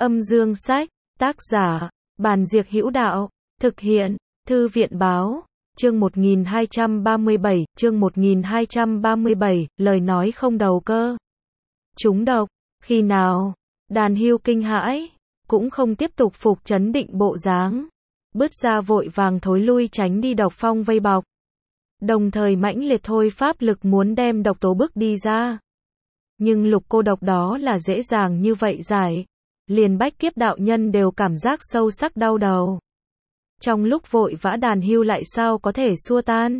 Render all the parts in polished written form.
Âm dương sách, tác giả, Bàn Diệc Hữu Đạo, thực hiện, Thư viện Báo, chương 1237, lời nói không đầu cơ. Trúng độc, khi nào? Đàn Hưu kinh hãi, cũng không tiếp tục phục trấn định bộ dáng. Bứt ra vội vàng thối lui tránh đi độc phong vây bọc. Đồng thời mãnh liệt thôi pháp lực muốn đem độc tố bức đi ra. Nhưng lục cô độc đó là dễ dàng như vậy giải. Liền Bách Kiếp đạo nhân đều cảm giác sâu sắc đau đầu. Trong lúc vội vã Đàn Hưu lại sao có thể xua tan.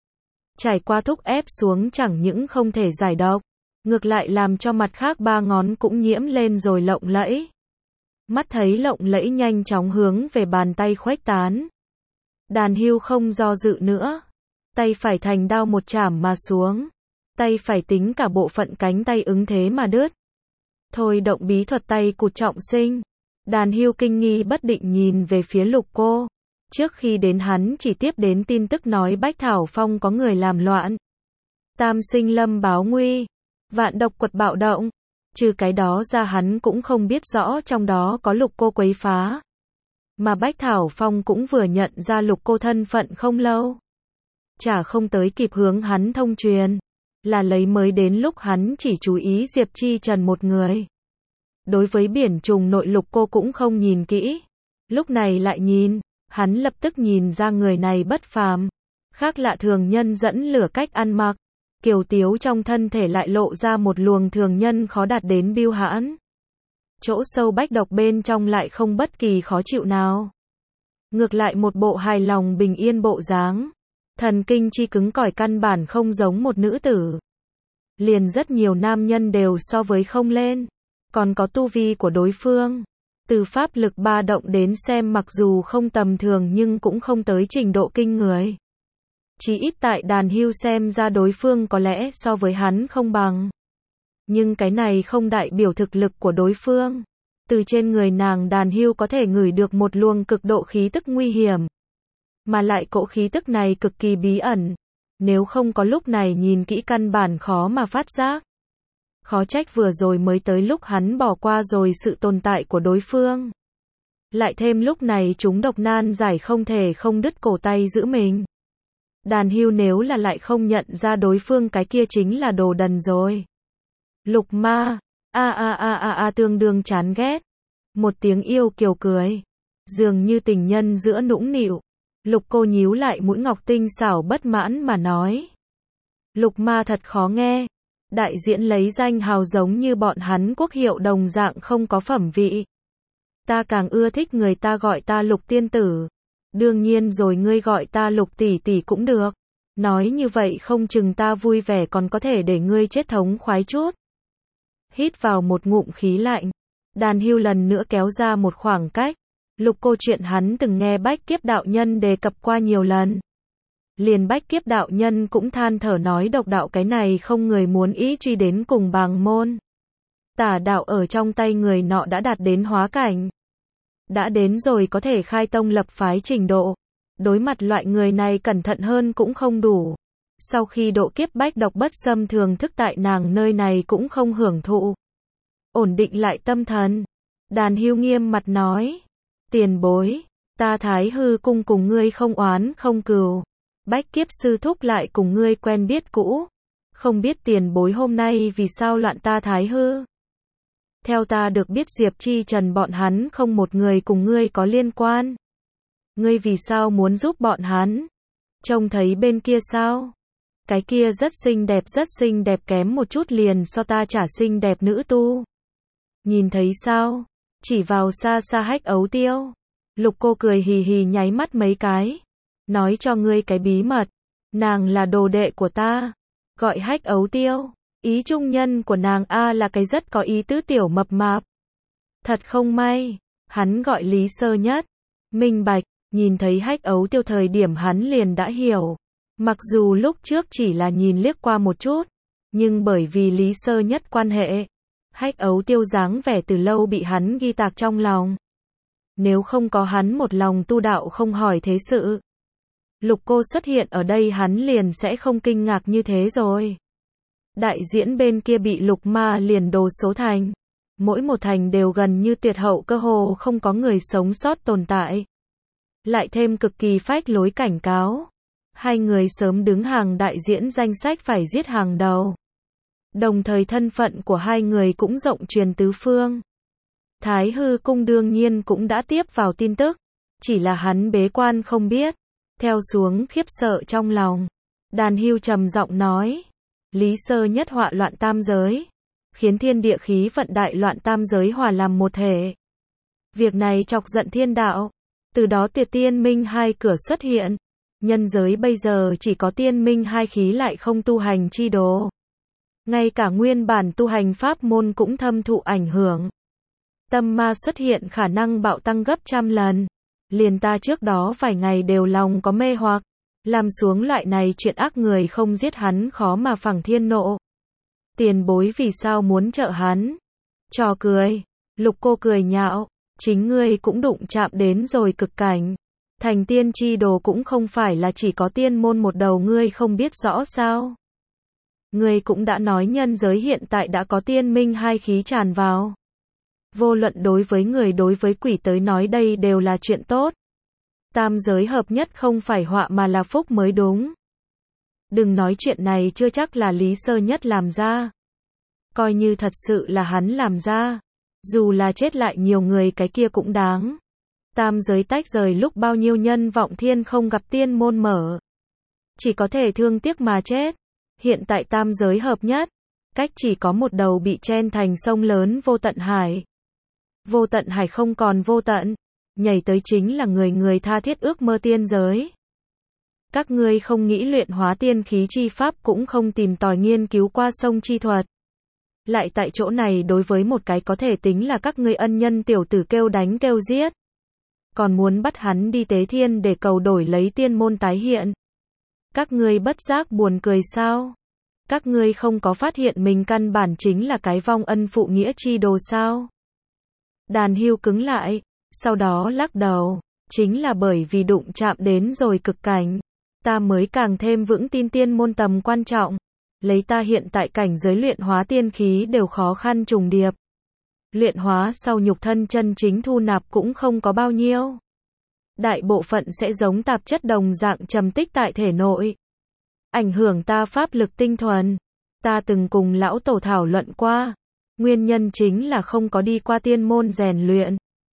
Trải qua thúc ép xuống chẳng những không thể giải độc, ngược lại làm cho mặt khác ba ngón cũng nhiễm lên rồi lộng lẫy. Mắt thấy lộng lẫy nhanh chóng hướng về bàn tay khuếch tán. Đàn Hưu không do dự nữa. Tay phải thành đao một chảm mà xuống. Tay phải tính cả bộ phận cánh tay ứng thế mà đứt. Thôi động bí thuật tay cụt trọng sinh. Đàn Hưu kinh nghi bất định nhìn về phía lục cô. Trước khi đến hắn chỉ tiếp đến tin tức nói Bách Thảo Phong có người làm loạn. Tam Sinh Lâm báo nguy. Vạn độc quật bạo động. Trừ cái đó ra hắn cũng không biết rõ trong đó có lục cô quấy phá. Mà Bách Thảo Phong cũng vừa nhận ra lục cô thân phận không lâu. Chả không tới kịp hướng hắn thông truyền. Là lấy mới đến lúc hắn chỉ chú ý Diệp Chi Trần một người. Đối với biển trùng nội lục cô cũng không nhìn kỹ. Lúc này lại nhìn, hắn lập tức nhìn ra người này bất phàm. Khác lạ thường nhân dẫn lửa cách ăn mặc. Kiều tiếu trong thân thể lại lộ ra một luồng thường nhân khó đạt đến bưu hãn. Chỗ sâu bách độc bên trong lại không bất kỳ khó chịu nào. Ngược lại một bộ hài lòng bình yên bộ dáng. Thần kinh chi cứng cỏi căn bản không giống một nữ tử. Liền rất nhiều nam nhân đều so với không lên. Còn có tu vi của đối phương. Từ pháp lực ba động đến xem mặc dù không tầm thường nhưng cũng không tới trình độ kinh người. Chỉ ít tại Đàn Hưu xem ra đối phương có lẽ so với hắn không bằng. Nhưng cái này không đại biểu thực lực của đối phương. Từ trên người nàng Đàn Hưu có thể ngửi được một luồng cực độ khí tức nguy hiểm. Mà lại cỗ khí tức này cực kỳ bí ẩn. Nếu không có lúc này nhìn kỹ căn bản khó mà phát giác. Khó trách vừa rồi mới tới lúc hắn bỏ qua rồi sự tồn tại của đối phương. Lại thêm lúc này chúng độc nan giải không thể không đứt cổ tay giữ mình. Đàn Hưu nếu là lại không nhận ra đối phương cái kia chính là đồ đần rồi. Lục ma, tương đương chán ghét. Một tiếng yêu kiều cười. Dường như tình nhân giữa nũng nịu. Lục cô nhíu lại mũi ngọc tinh xảo bất mãn mà nói. Lục ma thật khó nghe. Đại diễn lấy danh hào giống như bọn hắn quốc hiệu đồng dạng không có phẩm vị. Ta càng ưa thích người ta gọi ta Lục tiên tử. Đương nhiên rồi ngươi gọi ta Lục tỷ tỷ cũng được. Nói như vậy không chừng ta vui vẻ còn có thể để ngươi chết thống khoái chút. Hít vào một ngụm khí lạnh. Đàn Hưu lần nữa kéo ra một khoảng cách. Lục cô chuyện hắn từng nghe Bách Kiếp đạo nhân đề cập qua nhiều lần. Liền Bách Kiếp đạo nhân cũng than thở nói độc đạo cái này không người muốn ý truy đến cùng bàng môn. Tả đạo ở trong tay người nọ đã đạt đến hóa cảnh. Đã đến rồi có thể khai tông lập phái trình độ. Đối mặt loại người này cẩn thận hơn cũng không đủ. Sau khi độ kiếp bách độc bất xâm thường thức tại nàng nơi này cũng không hưởng thụ. Ổn định lại tâm thần. Đàn Hưu nghiêm mặt nói. Tiền bối, ta Thái Hư cung cùng ngươi không oán không cừu. Bách Kiếp sư thúc lại cùng ngươi quen biết cũ. Không biết tiền bối hôm nay vì sao loạn ta Thái Hư. Theo ta được biết Diệp Chi Trần bọn hắn không một người cùng ngươi có liên quan. Ngươi vì sao muốn giúp bọn hắn? Trông thấy bên kia sao? Cái kia rất xinh đẹp kém một chút liền so ta chả xinh đẹp nữ tu. Nhìn thấy sao? Chỉ vào xa xa Hách Ấu Tiêu. Lục cô cười hì hì nháy mắt mấy cái. Nói cho ngươi cái bí mật. Nàng là đồ đệ của ta. Gọi Hách Ấu Tiêu. Ý trung nhân của nàng là cái rất có ý tứ tiểu mập mạp. Thật không may. Hắn gọi Lý Sơ Nhất. Minh bạch. Nhìn thấy Hách Ấu Tiêu thời điểm hắn liền đã hiểu. Mặc dù lúc trước chỉ là nhìn liếc qua một chút. Nhưng bởi vì Lý Sơ Nhất quan hệ. Hách Ấu Tiêu dáng vẻ từ lâu bị hắn ghi tạc trong lòng. Nếu không có hắn một lòng tu đạo không hỏi thế sự. Lục cô xuất hiện ở đây hắn liền sẽ không kinh ngạc như thế rồi. Đại diễn bên kia bị lục ma liền đồ số thành. mỗi một thành đều gần như tuyệt hậu, cơ hồ không có người sống sót tồn tại. Lại thêm cực kỳ phách lối cảnh cáo. Hai người sớm đứng hàng đại diễn danh sách phải giết hàng đầu. Đồng thời thân phận của hai người cũng rộng truyền tứ phương. Thái hư cung đương nhiên cũng đã tiếp vào tin tức. Chỉ là hắn bế quan không biết. Theo xuống khiếp sợ trong lòng. Đàn Hưu trầm giọng nói. Lý Sơ Nhất họa loạn tam giới. Khiến thiên địa khí vận đại loạn tam giới hòa làm một thể. Việc này chọc giận thiên đạo. Từ đó Tuyệt Tiên Minh hai cửa xuất hiện. Nhân giới bây giờ chỉ có tiên minh hai khí lại không tu hành chi đồ. Ngay cả nguyên bản tu hành pháp môn cũng thâm thụ ảnh hưởng. Tâm ma xuất hiện khả năng bạo tăng gấp trăm lần. Liền ta trước đó vài ngày đều lòng có mê hoặc. Làm xuống loại này chuyện ác, người không giết hắn khó mà phẳng thiên nộ. Tiền bối vì sao muốn trợ hắn? Trò cười. Lục Cô cười nhạo. Chính ngươi cũng đụng chạm đến rồi cực cảnh. Thành tiên chi đồ cũng không phải là chỉ có tiên môn một đầu, ngươi không biết rõ sao? Ngươi cũng đã nói nhân giới hiện tại đã có tiên minh hai khí tràn vào. Vô luận đối với người đối với quỷ tới nói đây đều là chuyện tốt. Tam giới hợp nhất không phải họa mà là phúc mới đúng. Đừng nói chuyện này chưa chắc là Lý Sơ Nhất làm ra. Coi như thật sự là hắn làm ra. Dù là chết lại nhiều người cái kia cũng đáng. Tam giới tách rời lúc bao nhiêu nhân vọng thiên không gặp tiên môn mở. Chỉ có thể thương tiếc mà chết. Hiện tại tam giới hợp nhất. Cách chỉ có một đầu bị chen thành sông lớn vô tận hải. Vô tận hải không còn vô tận. Nhảy tới chính là người người tha thiết ước mơ tiên giới. Các ngươi không nghĩ luyện hóa tiên khí chi pháp, cũng không tìm tòi nghiên cứu qua sông chi thuật. Lại tại chỗ này đối với một cái có thể tính là các ngươi ân nhân tiểu tử kêu đánh kêu giết. Còn muốn bắt hắn đi tế thiên để cầu đổi lấy tiên môn tái hiện. Các ngươi bất giác buồn cười sao? Các ngươi không có phát hiện mình căn bản chính là cái vong ân phụ nghĩa chi đồ sao? Đàn Hưu cứng lại, sau đó lắc đầu. Chính là bởi vì đụng chạm đến rồi cực cảnh. Ta mới càng thêm vững tin tiên môn tầm quan trọng. Lấy ta hiện tại cảnh giới luyện hóa tiên khí đều khó khăn trùng điệp. Luyện hóa sau nhục thân chân chính thu nạp cũng không có bao nhiêu. Đại bộ phận sẽ giống tạp chất đồng dạng trầm tích tại thể nội. Ảnh hưởng ta pháp lực tinh thuần. Ta từng cùng lão tổ thảo luận qua. Nguyên nhân chính là không có đi qua tiên môn rèn luyện.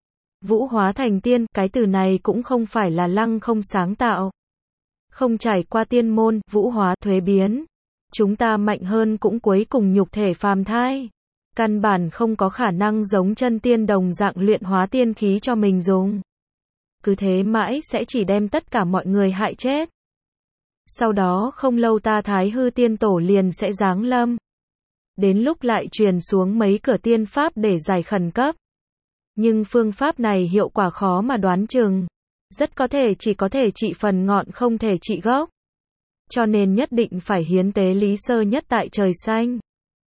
Vũ hóa thành tiên, cái từ này cũng không phải là lăng không sáng tạo. Không trải qua tiên môn, vũ hóa, thuế biến. Chúng ta mạnh hơn cũng cuối cùng nhục thể phàm thai. Căn bản không có khả năng giống chân tiên đồng dạng luyện hóa tiên khí cho mình dùng. Cứ thế mãi sẽ chỉ đem tất cả mọi người hại chết. Sau đó không lâu ta Thái hư tiên tổ liền sẽ giáng lâm. Đến lúc lại truyền xuống mấy cửa tiên pháp để giải khẩn cấp. Nhưng phương pháp này hiệu quả khó mà đoán chừng. Rất có thể chỉ có thể trị phần ngọn, không thể trị gốc. Cho nên nhất định phải hiến tế Lý Sơ Nhất tại trời xanh.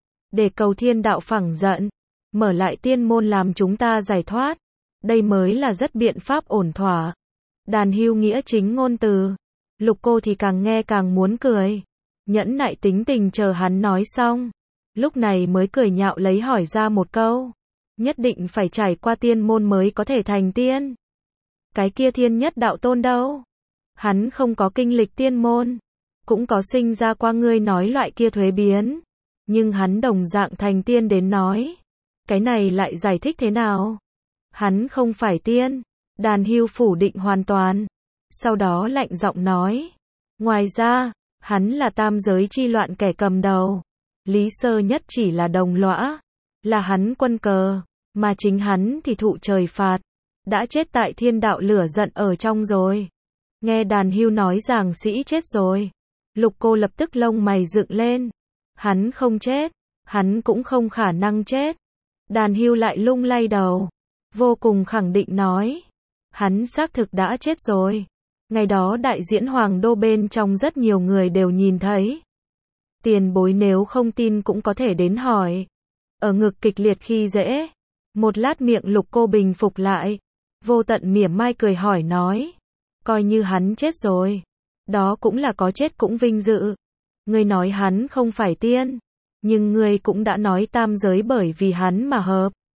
Để cầu thiên đạo phẳng giận. Mở lại tiên môn làm chúng ta giải thoát. Đây mới là rất biện pháp ổn thỏa. Đàn Hưu nghĩa chính ngôn từ. Lục Cô thì càng nghe càng muốn cười. Nhẫn nại tính tình chờ hắn nói xong. Lúc này mới cười nhạo lấy hỏi ra một câu. Nhất định phải trải qua tiên môn mới có thể thành tiên. Cái kia Thiên Nhất đạo tôn đâu? Hắn không có kinh lịch tiên môn. Cũng có sinh ra qua ngươi nói loại kia thuế biến. Nhưng hắn đồng dạng thành tiên đến nói. Cái này lại giải thích thế nào? Hắn không phải tiên. Đàn Hưu phủ định hoàn toàn. Sau đó lạnh giọng nói. Ngoài ra, hắn là tam giới chi loạn kẻ cầm đầu. Lý Sơ Nhất chỉ là đồng lõa. Là hắn quân cờ. Mà chính hắn thì thụ trời phạt. Đã chết tại thiên đạo lửa giận ở trong rồi. Nghe Đàn Hưu nói giảng sĩ chết rồi. Lục Cô lập tức lông mày dựng lên. Hắn không chết. Hắn cũng không khả năng chết. Đàn Hưu lại lung lay đầu. Vô cùng khẳng định nói. Hắn xác thực đã chết rồi. Ngày đó đại diễn Hoàng Đô bên trong rất nhiều người đều nhìn thấy. Tiền bối nếu không tin cũng có thể đến hỏi. Ở ngực kịch liệt khi dễ. Một lát miệng Lục Cô bình phục lại. Vô tận mỉa mai cười hỏi nói. Coi như hắn chết rồi. Đó cũng là có chết cũng vinh dự. Ngươi nói hắn không phải tiên. Nhưng ngươi cũng đã nói tam giới bởi vì hắn mà hợp.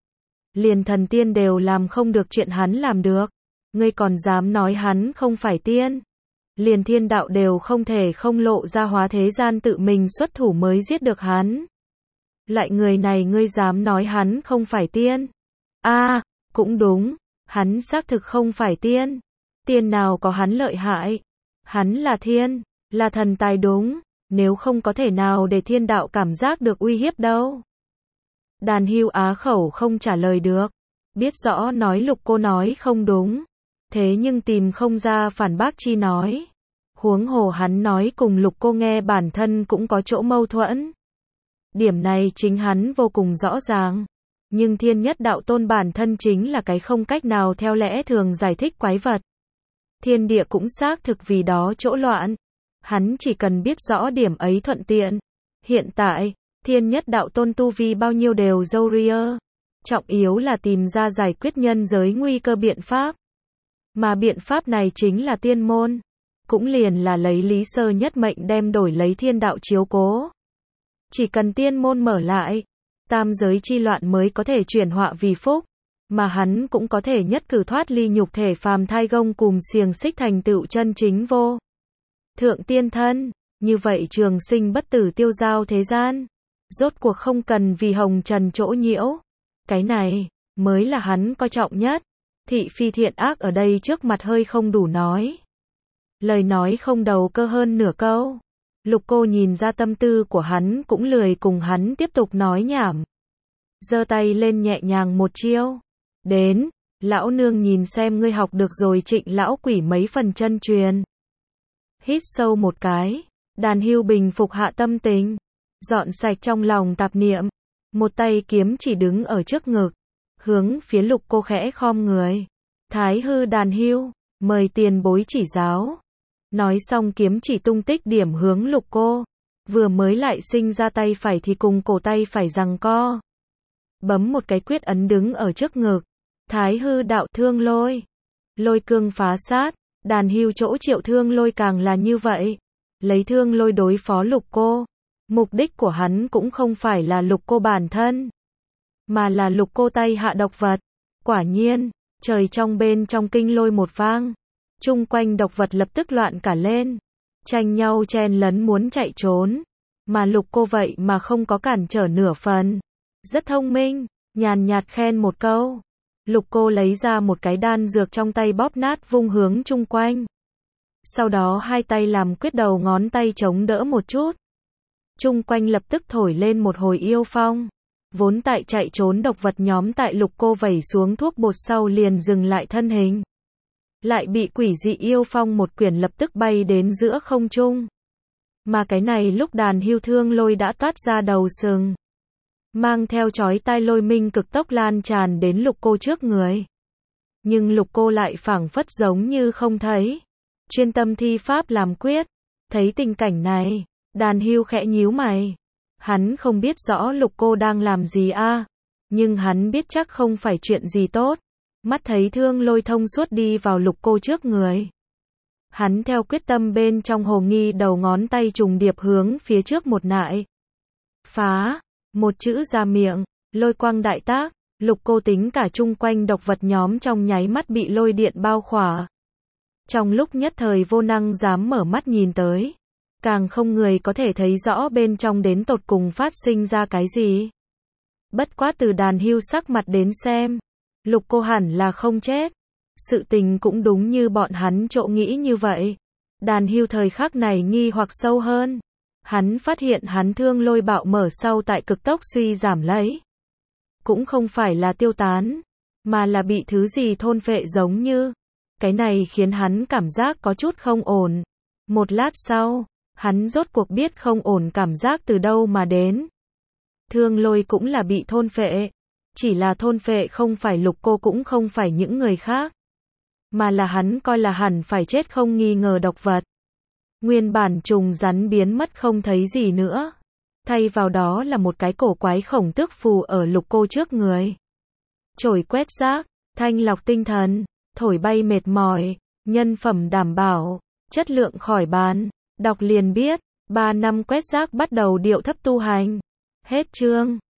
liền thần tiên đều làm không được chuyện hắn làm được. Ngươi còn dám nói hắn không phải tiên. Liền thiên đạo đều không thể không lộ ra hóa thế gian tự mình xuất thủ mới giết được hắn. Lại người này ngươi dám nói hắn không phải tiên. Cũng đúng, hắn xác thực không phải tiên. Tiên nào có hắn lợi hại. Hắn là thiên, là thần tài đúng, nếu không có thể nào để thiên đạo cảm giác được uy hiếp đâu. Đàn Hưu á khẩu không trả lời được, biết rõ nói Lục cô nói không đúng, thế nhưng tìm không ra phản bác chi nói. Huống hồ hắn nói cùng Lục cô nghe bản thân cũng có chỗ mâu thuẫn. Điểm này chính hắn vô cùng rõ ràng. Nhưng thiên nhất đạo tôn bản thân chính là cái không cách nào theo lẽ thường giải thích quái vật. Thiên địa cũng xác thực vì đó chỗ loạn. Hắn chỉ cần biết rõ điểm ấy thuận tiện. Hiện tại, thiên nhất đạo tôn tu vi bao nhiêu đều dâu ria. Trọng yếu là tìm ra giải quyết nhân giới nguy cơ biện pháp. Mà biện pháp này chính là tiên môn. Cũng liền là lấy Lý Sơ nhất mệnh đem đổi lấy thiên đạo chiếu cố. Chỉ cần tiên môn mở lại, tam giới chi loạn mới có thể chuyển họa vì phúc, mà hắn cũng có thể nhất cử thoát ly nhục thể phàm thai gông cùm xiềng xích thành tựu chân chính vô thượng tiên thân, như vậy trường sinh bất tử tiêu giao thế gian, rốt cuộc không cần vì hồng trần chỗ nhiễu. Cái này mới là hắn coi trọng nhất. Thị phi thiện ác ở đây trước mặt hơi không đủ nói. Lời nói không đầu cơ hơn nửa câu. Lục cô nhìn ra tâm tư của hắn cũng lười cùng hắn tiếp tục nói nhảm. Giơ tay lên nhẹ nhàng một chiêu. Đến, lão nương nhìn xem ngươi học được rồi Trịnh lão quỷ mấy phần chân truyền. Hít sâu một cái, Đàn Hưu bình phục hạ tâm tình, dọn sạch trong lòng tạp niệm, một tay kiếm chỉ đứng ở trước ngực, hướng phía Lục cô khẽ khom người. Thái hư Đàn Hưu, mời tiền bối chỉ giáo. Nói xong kiếm chỉ tung tích điểm hướng Lục cô, vừa mới lại sinh ra tay phải thì cùng cổ tay phải giằng co. Bấm một cái quyết ấn đứng ở trước ngực. Thái hư đạo thương lôi. Lôi cương phá sát. Đàn Hưu chỗ triệu thương lôi càng là như vậy. Lấy thương lôi đối phó Lục cô. Mục đích của hắn cũng không phải là Lục cô bản thân, mà là Lục cô tay hạ độc vật. Quả nhiên, trời trong bên trong kinh lôi một vang. Chung quanh độc vật lập tức loạn cả lên. Tranh nhau chen lấn muốn chạy trốn. Mà Lục cô vậy mà không có cản trở nửa phần. Rất thông minh, nhàn nhạt khen một câu. Lục cô lấy ra một cái đan dược trong tay bóp nát vung hướng chung quanh. Sau đó hai tay làm quyết đầu ngón tay chống đỡ một chút. Chung quanh lập tức thổi lên một hồi yêu phong. Vốn tại chạy trốn độc vật nhóm tại Lục cô vẩy xuống thuốc bột sau liền dừng lại thân hình. Lại bị quỷ dị yêu phong một quyển lập tức bay đến giữa không trung. Mà cái này lúc Đàn Hưu thương lôi đã toát ra đầu sừng, mang theo chói tai lôi minh cực tốc lan tràn đến Lục cô trước người. Nhưng Lục cô lại phảng phất giống như không thấy, chuyên tâm thi pháp làm quyết. Thấy tình cảnh này, Đàn Hưu khẽ nhíu mày. Hắn không biết rõ Lục cô đang làm gì nhưng hắn biết chắc không phải chuyện gì tốt. Mắt thấy thương lôi thông suốt đi vào Lục cô trước người. Hắn theo quyết tâm bên trong hồ nghi đầu ngón tay trùng điệp hướng phía trước một nại. Phá, một chữ ra miệng, lôi quang đại tác, Lục cô tính cả chung quanh độc vật nhóm trong nháy mắt bị lôi điện bao khỏa. Trong lúc nhất thời vô năng dám mở mắt nhìn tới. Càng không người có thể thấy rõ bên trong đến tột cùng phát sinh ra cái gì. Bất quá từ Đàn Hưu sắc mặt đến xem, Lục cô hẳn là không chết. Sự tình cũng đúng như bọn hắn trộ nghĩ như vậy. Đàn Hưu thời khắc này nghi hoặc sâu hơn. Hắn phát hiện hắn thương lôi bạo mở sau tại cực tốc suy giảm lấy. Cũng không phải là tiêu tán, mà là bị thứ gì thôn phệ giống như. Cái này khiến hắn cảm giác có chút không ổn. Một lát sau, hắn rốt cuộc biết không ổn cảm giác từ đâu mà đến. Thương lôi cũng là bị thôn phệ. Chỉ là thôn phệ không phải Lục cô cũng không phải những người khác, mà là hắn coi là hẳn phải chết không nghi ngờ độc vật. Nguyên bản trùng rắn biến mất không thấy gì nữa. Thay vào đó là một cái cổ quái khổng tước phù ở Lục cô trước người. Chổi quét rác, thanh lọc tinh thần, thổi bay mệt mỏi, nhân phẩm đảm bảo, chất lượng khỏi bàn. Đọc liền biết, 3 năm quét rác bắt đầu điệu thấp tu hành. Hết chương.